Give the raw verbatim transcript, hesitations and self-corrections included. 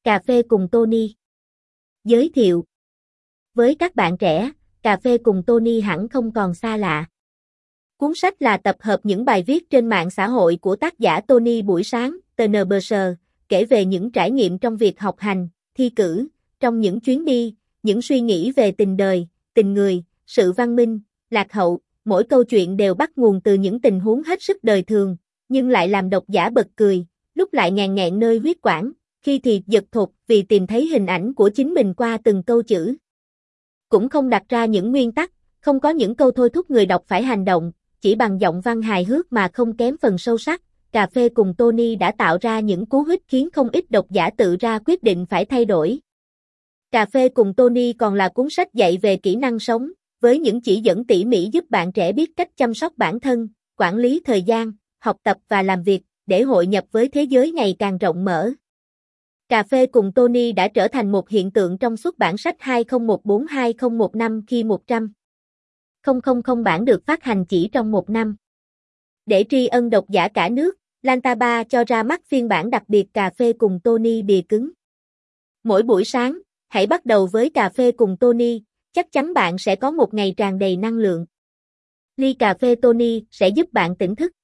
Cà phê cùng Tony. Giới thiệu. Với các bạn trẻ, Cà phê cùng Tony hẳn không còn xa lạ. Cuốn sách là tập hợp những bài viết trên mạng xã hội của tác giả Tony Buổi Sáng, tê en bê ét, kể về những trải nghiệm trong việc học hành, thi cử, trong những chuyến đi, những suy nghĩ về tình đời, tình người, sự văn minh, lạc hậu. Mỗi câu chuyện đều bắt nguồn từ những tình huống hết sức đời thường, nhưng lại làm độc giả bật cười, lúc lại ngàn nghẹn nơi huyết quản, khi thì giật thụt vì tìm thấy hình ảnh của chính mình qua từng câu chữ. Cũng không đặt ra những nguyên tắc, không có những câu thôi thúc người đọc phải hành động, chỉ bằng giọng văn hài hước mà không kém phần sâu sắc. Cà phê cùng Tony đã tạo ra những cú hích khiến không ít độc giả tự ra quyết định phải thay đổi. Cà phê cùng Tony còn là cuốn sách dạy về kỹ năng sống, với những chỉ dẫn tỉ mỉ giúp bạn trẻ biết cách chăm sóc bản thân, quản lý thời gian, học tập và làm việc, để hội nhập với thế giới ngày càng rộng mở. Cà phê cùng Tony đã trở thành một hiện tượng trong xuất bản sách hai không một bốn đến hai không một năm khi một trăm nghìn bản được phát hành chỉ trong một năm. Để tri ân độc giả cả nước, Lantaba cho ra mắt phiên bản đặc biệt Cà phê cùng Tony bìa cứng. Mỗi buổi sáng, hãy bắt đầu với Cà phê cùng Tony, chắc chắn bạn sẽ có một ngày tràn đầy năng lượng. Ly cà phê Tony sẽ giúp bạn tỉnh thức.